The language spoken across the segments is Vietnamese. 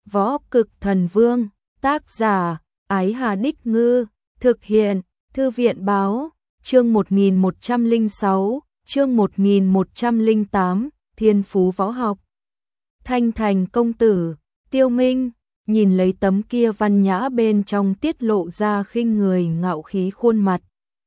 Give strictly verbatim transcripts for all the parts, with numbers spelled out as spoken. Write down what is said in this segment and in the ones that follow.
Võ Cực Thần Vương, tác giả, Ái Hà Đích Ngư, thực hiện, Thư viện Báo, chương một nghìn một trăm lẻ sáu, chương một nghìn một trăm lẻ tám, Thiên Phú Võ Học. Thanh Thành công tử, Tiêu Minh, nhìn lấy tấm kia văn nhã bên trong tiết lộ ra khinh người ngạo khí khuôn mặt.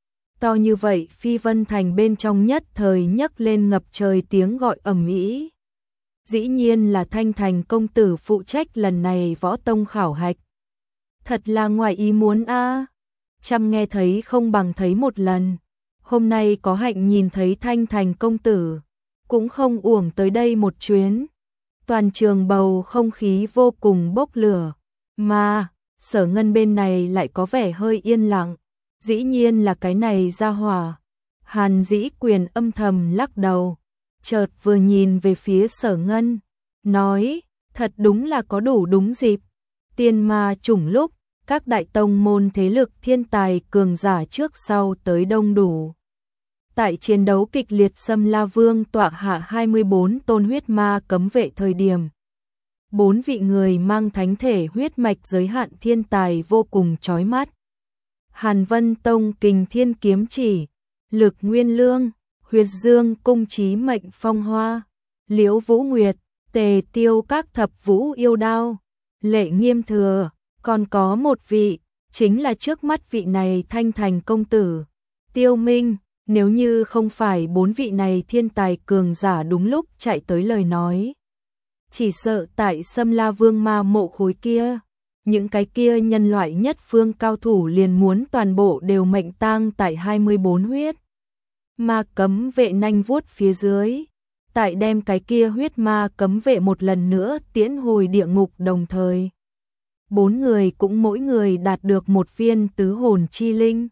To như vậy Phi Vân Thành bên trong nhất thời nhấc lên ngập trời tiếng gọi ầm ĩ. Dĩ nhiên là Thanh Thành công tử phụ trách lần này võ tông khảo hạch. Thật là ngoài ý muốn a. À. Trăm nghe thấy không bằng thấy một lần. Hôm nay có hạnh nhìn thấy Thanh Thành công tử, cũng không uổng tới đây một chuyến. Toàn trường bầu không khí vô cùng bốc lửa, mà Sở Ngân bên này lại có vẻ hơi yên lặng. Dĩ nhiên là cái này ra hỏa. Hàn Dĩ Quyền âm thầm lắc đầu, chợt vừa nhìn về phía Sở Ngân, nói, thật đúng là có đủ đúng dịp. Tiên ma chủng lúc, các đại tông môn thế lực thiên tài cường giả trước sau tới đông đủ. Tại chiến đấu kịch liệt Sâm La Vương tọa hạ hai mươi bốn tôn huyết ma cấm vệ thời điểm, bốn vị người mang thánh thể huyết mạch giới hạn thiên tài vô cùng chói mắt. Hàn Vân Tông Kình Thiên Kiếm Chỉ, Lực Nguyên Lương, Huyệt Dương Cung Chí Mệnh Phong Hoa, Liễu Vũ Nguyệt, Tề Tiêu các thập vũ yêu đao, Lệ Nghiêm Thừa, còn có một vị, chính là trước mắt vị này Thanh Thành công tử, Tiêu Minh. Nếu như không phải bốn vị này thiên tài cường giả đúng lúc chạy tới lời nói, chỉ sợ tại Sâm La Vương ma mộ khối kia, những cái kia nhân loại nhất phương cao thủ liền muốn toàn bộ đều mệnh tang tại hai mươi bốn huyết ma cấm vệ nanh vuốt phía dưới, tại đem cái kia huyết ma cấm vệ một lần nữa tiễn hồi địa ngục, đồng thời bốn người cũng mỗi người đạt được một viên tứ hồn chi linh.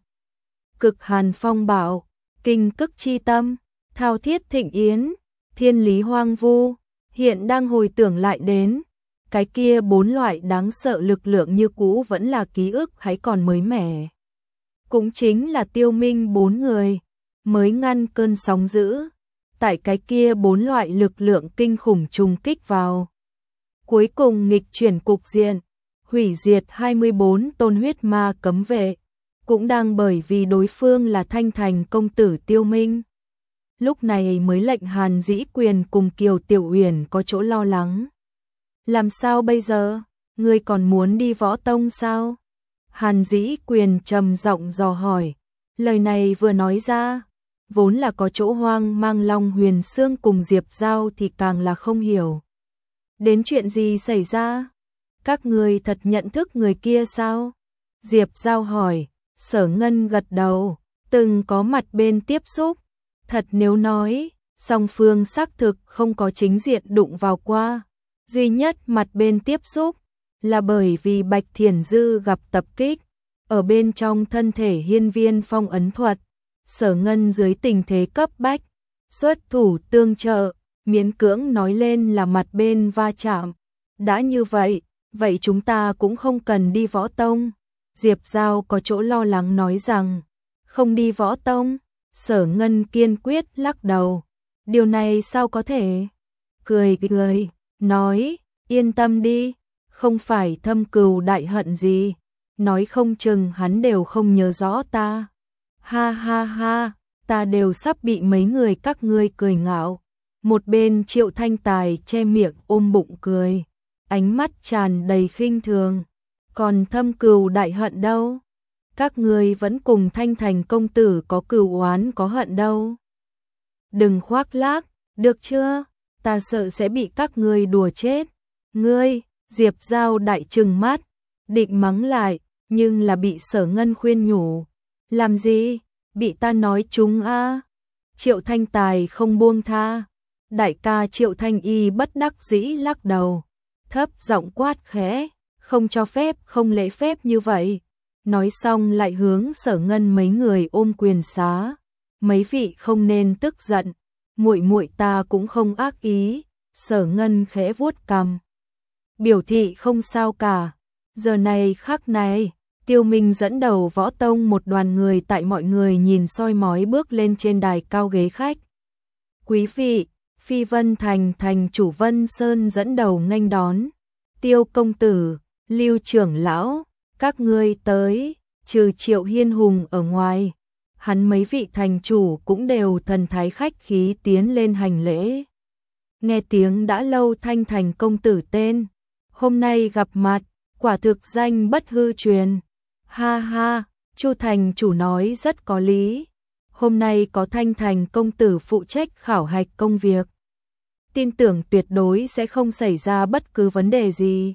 Cực Hàn Phong Bảo, Kinh Cức Chi Tâm, Thao Thiết Thịnh Yến, Thiên Lý Hoang Vu, hiện đang hồi tưởng lại đến, cái kia bốn loại đáng sợ lực lượng như cũ vẫn là ký ức hay còn mới mẻ. Cũng chính là Tiêu Minh bốn người, mới ngăn cơn sóng dữ, tại cái kia bốn loại lực lượng kinh khủng trùng kích vào. Cuối cùng nghịch chuyển cục diện, hủy diệt hai mươi bốn tôn huyết ma cấm vệ. Cũng đang bởi vì đối phương là Thanh Thành công tử Tiêu Minh. Lúc này mới lệnh Hàn Dĩ Quyền cùng Kiều Tiểu Uyển có chỗ lo lắng. Làm sao bây giờ? Ngươi còn muốn đi võ tông sao? Hàn Dĩ Quyền trầm giọng dò hỏi. Lời này vừa nói ra, vốn là có chỗ hoang mang Long Huyền Sương cùng Diệp Giao thì càng là không hiểu. Đến chuyện gì xảy ra? Các ngươi thật nhận thức người kia sao? Diệp Giao hỏi. Sở Ngân gật đầu, từng có mặt bên tiếp xúc. Thật nếu nói, song phương xác thực không có chính diện đụng vào qua. Duy nhất mặt bên tiếp xúc là bởi vì Bạch Thiển Dư gặp tập kích. Ở bên trong thân thể hiên viên phong ấn thuật, Sở Ngân dưới tình thế cấp bách, xuất thủ tương trợ, miễn cưỡng nói lên là mặt bên va chạm. Đã như vậy, vậy chúng ta cũng không cần đi võ tông. Diệp Giao có chỗ lo lắng nói rằng, không đi võ tông. Sở Ngân kiên quyết lắc đầu. Điều này sao có thể? Cười cười, nói, yên tâm đi, không phải thâm cừu đại hận gì. Nói không chừng hắn đều không nhớ rõ ta. Ha ha ha, ta đều sắp bị mấy người các ngươi cười ngạo. Một bên Triệu Thanh Tài che miệng ôm bụng cười, ánh mắt tràn đầy khinh thường. Còn thâm cừu đại hận đâu? Các ngươi vẫn cùng Thanh Thành công tử có cừu oán có hận đâu. Đừng khoác lác, được chưa? Ta sợ sẽ bị các ngươi đùa chết. Ngươi, Diệp Giao đại trừng mắt, định mắng lại, nhưng là bị Sở Ngân khuyên nhủ. Làm gì? Bị ta nói trúng a. À? Triệu Thanh Tài không buông tha. Đại ca Triệu Thanh Y bất đắc dĩ lắc đầu, thấp giọng quát khẽ. Không cho phép, không lễ phép như vậy. Nói xong lại hướng Sở Ngân mấy người ôm quyền xá. Mấy vị không nên tức giận, muội muội ta cũng không ác ý. Sở Ngân khẽ vuốt cằm, biểu thị không sao cả. Giờ này khắc này, Tiêu Minh dẫn đầu võ tông một đoàn người tại mọi người nhìn soi mói bước lên trên đài cao ghế khách. Quý vị, Phi Vân Thành thành chủ Vân Sơn dẫn đầu nghênh đón. Tiêu công tử, Lưu trưởng lão, các ngươi tới, trừ Triệu Hiên Hùng ở ngoài, hắn mấy vị thành chủ cũng đều thần thái khách khí tiến lên hành lễ. Nghe tiếng đã lâu Thanh Thành công tử tên, hôm nay gặp mặt, quả thực danh bất hư truyền. Ha ha, Chu thành chủ nói rất có lý. Hôm nay có Thanh Thành công tử phụ trách khảo hạch công việc, tin tưởng tuyệt đối sẽ không xảy ra bất cứ vấn đề gì.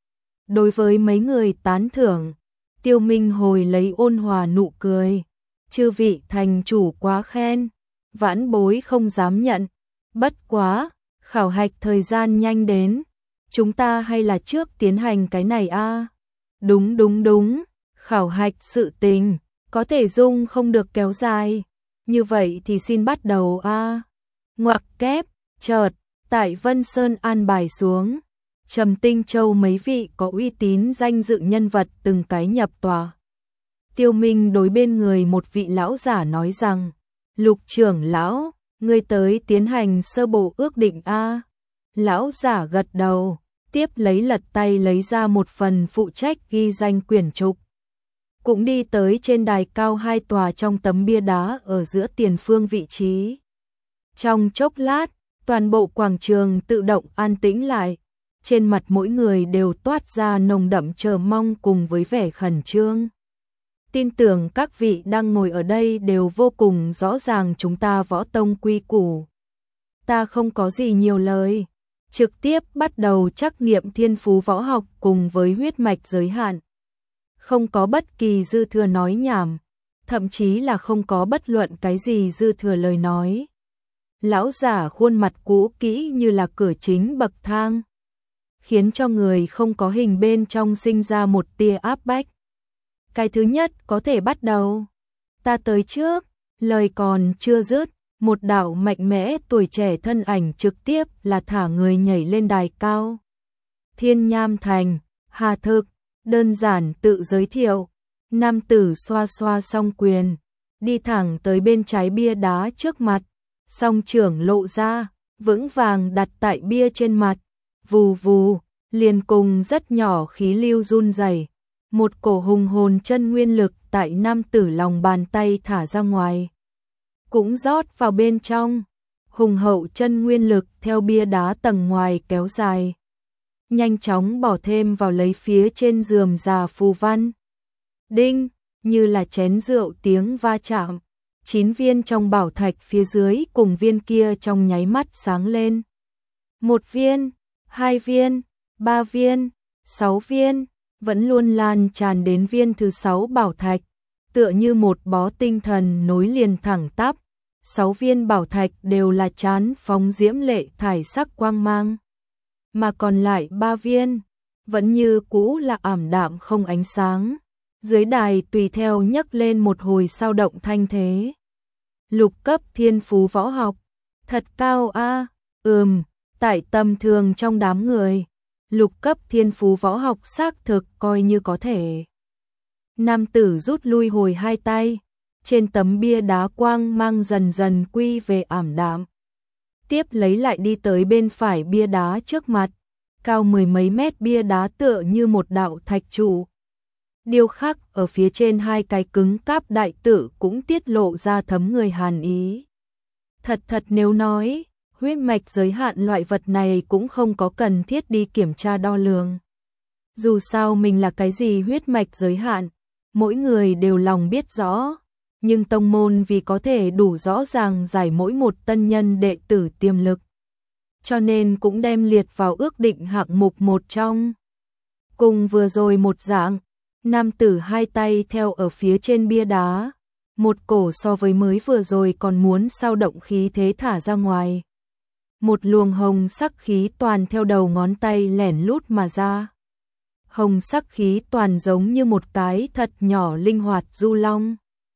Đối với mấy người tán thưởng, Tiêu Minh hồi lấy ôn hòa nụ cười. Chư vị thành chủ quá khen, vãn bối không dám nhận. Bất quá, khảo hạch thời gian nhanh đến, chúng ta hay là trước tiến hành cái này a? À? Đúng đúng đúng, khảo hạch sự tình, có thể dung không được kéo dài. Như vậy thì xin bắt đầu a. À? Ngoặc kép, chợt, tại Vân Sơn an bài xuống. Trầm Tinh Châu mấy vị có uy tín danh dự nhân vật từng cái nhập tòa. Tiêu Minh đối bên người một vị lão giả nói rằng, Lục trưởng lão, ngươi tới tiến hành sơ bộ ước định a. Lão giả gật đầu, tiếp lấy lật tay lấy ra một phần phụ trách ghi danh quyển trục. Cũng đi tới trên đài cao hai tòa trong tấm bia đá ở giữa tiền phương vị trí. Trong chốc lát, toàn bộ quảng trường tự động an tĩnh lại. Trên mặt mỗi người đều toát ra nồng đậm chờ mong cùng với vẻ khẩn trương. Tin tưởng các vị đang ngồi ở đây đều vô cùng rõ ràng chúng ta võ tông quy củ. Ta không có gì nhiều lời, trực tiếp bắt đầu trắc nghiệm thiên phú võ học cùng với huyết mạch giới hạn. Không có bất kỳ dư thừa nói nhảm, thậm chí là không có bất luận cái gì dư thừa lời nói. Lão giả khuôn mặt cũ kỹ như là cửa chính bậc thang, khiến cho người không có hình bên trong sinh ra một tia áp bách. Cái thứ nhất có thể bắt đầu. Ta tới trước, lời còn chưa dứt, một đạo mạnh mẽ tuổi trẻ thân ảnh trực tiếp là thả người nhảy lên đài cao. Thiên Nham Thành, Hà Thực, đơn giản tự giới thiệu. Nam tử xoa xoa song quyền, đi thẳng tới bên trái bia đá trước mặt, song trưởng lộ ra, vững vàng đặt tại bia trên mặt. Vù vù, liền cùng rất nhỏ khí lưu run rẩy, một cổ hùng hồn chân nguyên lực tại nam tử lòng bàn tay thả ra ngoài, cũng rót vào bên trong. Hùng hậu chân nguyên lực theo bia đá tầng ngoài kéo dài, nhanh chóng bỏ thêm vào lấy phía trên rườm rà phù văn. Đinh, như là chén rượu tiếng va chạm, chín viên trong bảo thạch phía dưới cùng viên kia trong nháy mắt sáng lên. Một viên, hai viên, ba viên, sáu viên, vẫn luôn lan tràn đến viên thứ sáu bảo thạch, tựa như một bó tinh thần nối liền thẳng tắp. Sáu viên bảo thạch đều là chán phóng diễm lệ thải sắc quang mang, mà còn lại ba viên vẫn như cũ là ảm đạm không ánh sáng. Dưới đài tùy theo nhấc lên một hồi sao động thanh thế. Lục cấp thiên phú võ học, thật cao a. À? Ừm, tại tầm thường trong đám người, lục cấp thiên phú võ học xác thực coi như có thể. Nam tử rút lui hồi hai tay, trên tấm bia đá quang mang dần dần quy về ảm đạm. Tiếp lấy lại đi tới bên phải bia đá trước mặt, cao mười mấy mét bia đá tựa như một đạo thạch trụ. Điêu khắc ở phía trên hai cái cứng cáp đại tự cũng tiết lộ ra thấm người hàn ý. Thật thật nếu nói, huyết mạch giới hạn loại vật này cũng không có cần thiết đi kiểm tra đo lường. Dù sao mình là cái gì huyết mạch giới hạn, mỗi người đều lòng biết rõ, nhưng tông môn vì có thể đủ rõ ràng giải mỗi một tân nhân đệ tử tiềm lực, cho nên cũng đem liệt vào ước định hạng mục một trong. Cùng vừa rồi một dạng, nam tử hai tay theo ở phía trên bia đá, một cổ so với mới vừa rồi còn muốn sao động khí thế thả ra ngoài. Một luồng hồng sắc khí toàn theo đầu ngón tay lẻn lút mà ra. Hồng sắc khí toàn giống như một cái thật nhỏ linh hoạt du long,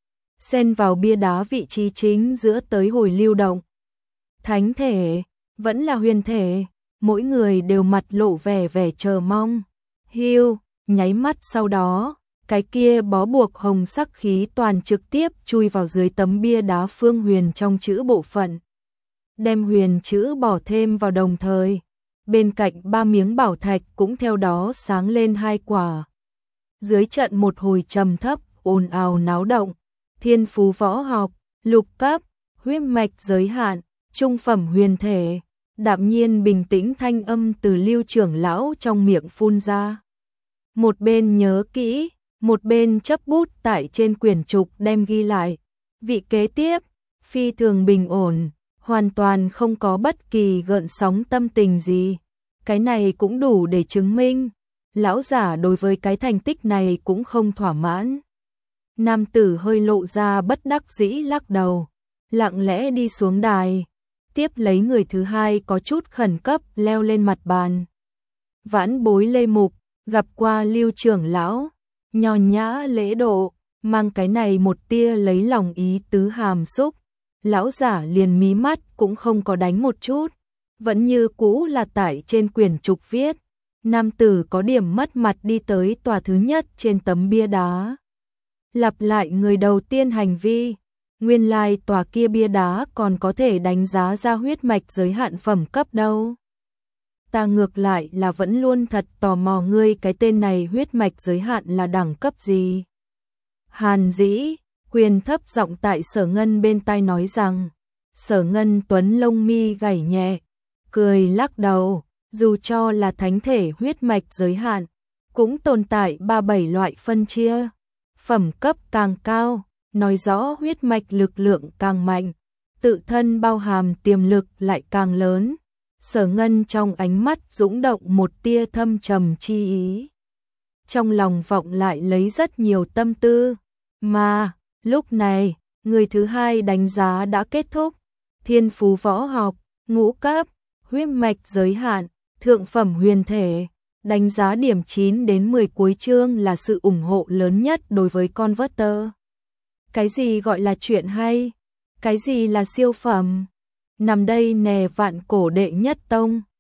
xen vào bia đá vị trí chính giữa tới hồi lưu động. Thánh thể, vẫn là huyền thể, mỗi người đều mặt lộ vẻ vẻ chờ mong. Hiu, nháy mắt sau đó, cái kia bó buộc hồng sắc khí toàn trực tiếp chui vào dưới tấm bia đá phương huyền trong chữ bộ phận. Đem huyền chữ bỏ thêm vào đồng thời, bên cạnh ba miếng bảo thạch cũng theo đó sáng lên hai quả. Dưới trận một hồi trầm thấp, ồn ào náo động, thiên phú võ học, lục cấp, huyết mạch giới hạn, trung phẩm huyền thể, đạm nhiên bình tĩnh thanh âm từ Lưu trưởng lão trong miệng phun ra. Một bên nhớ kỹ, một bên chấp bút tại trên quyển trục đem ghi lại. Vị kế tiếp, phi thường bình ổn, hoàn toàn không có bất kỳ gợn sóng tâm tình gì. Cái này cũng đủ để chứng minh, lão giả đối với cái thành tích này cũng không thỏa mãn. Nam tử hơi lộ ra bất đắc dĩ lắc đầu, lặng lẽ đi xuống đài, tiếp lấy người thứ hai có chút khẩn cấp leo lên mặt bàn. Vãn bối Lê Mục, gặp qua Lưu trưởng lão, nho nhã lễ độ, mang cái này một tia lấy lòng ý tứ hàm xúc. Lão giả liền mí mắt cũng không có đánh một chút, vẫn như cũ là tải trên quyển trục viết. Nam tử có điểm mất mặt đi tới tòa thứ nhất trên tấm bia đá. Lặp lại người đầu tiên hành vi, nguyên lai tòa kia bia đá còn có thể đánh giá ra huyết mạch giới hạn phẩm cấp đâu. Ta ngược lại là vẫn luôn thật tò mò ngươi cái tên này huyết mạch giới hạn là đẳng cấp gì. Hàn Dĩ, quyền thấp giọng tại Sở Ngân bên tai nói rằng. Sở Ngân tuấn lông mi gảy nhẹ, cười lắc đầu, dù cho là thánh thể huyết mạch giới hạn, cũng tồn tại ba bảy loại phân chia. Phẩm cấp càng cao, nói rõ huyết mạch lực lượng càng mạnh, tự thân bao hàm tiềm lực lại càng lớn. Sở Ngân trong ánh mắt dũng động một tia thâm trầm chi ý. Trong lòng vọng lại lấy rất nhiều tâm tư, mà lúc này, người thứ hai đánh giá đã kết thúc. Thiên phú võ học, ngũ cấp, huyết mạch giới hạn, thượng phẩm huyền thể, đánh giá điểm chín đến mười cuối chương là sự ủng hộ lớn nhất đối với Converter. Cái gì gọi là chuyện hay? Cái gì là siêu phẩm? Nằm đây nè vạn cổ đệ nhất tông.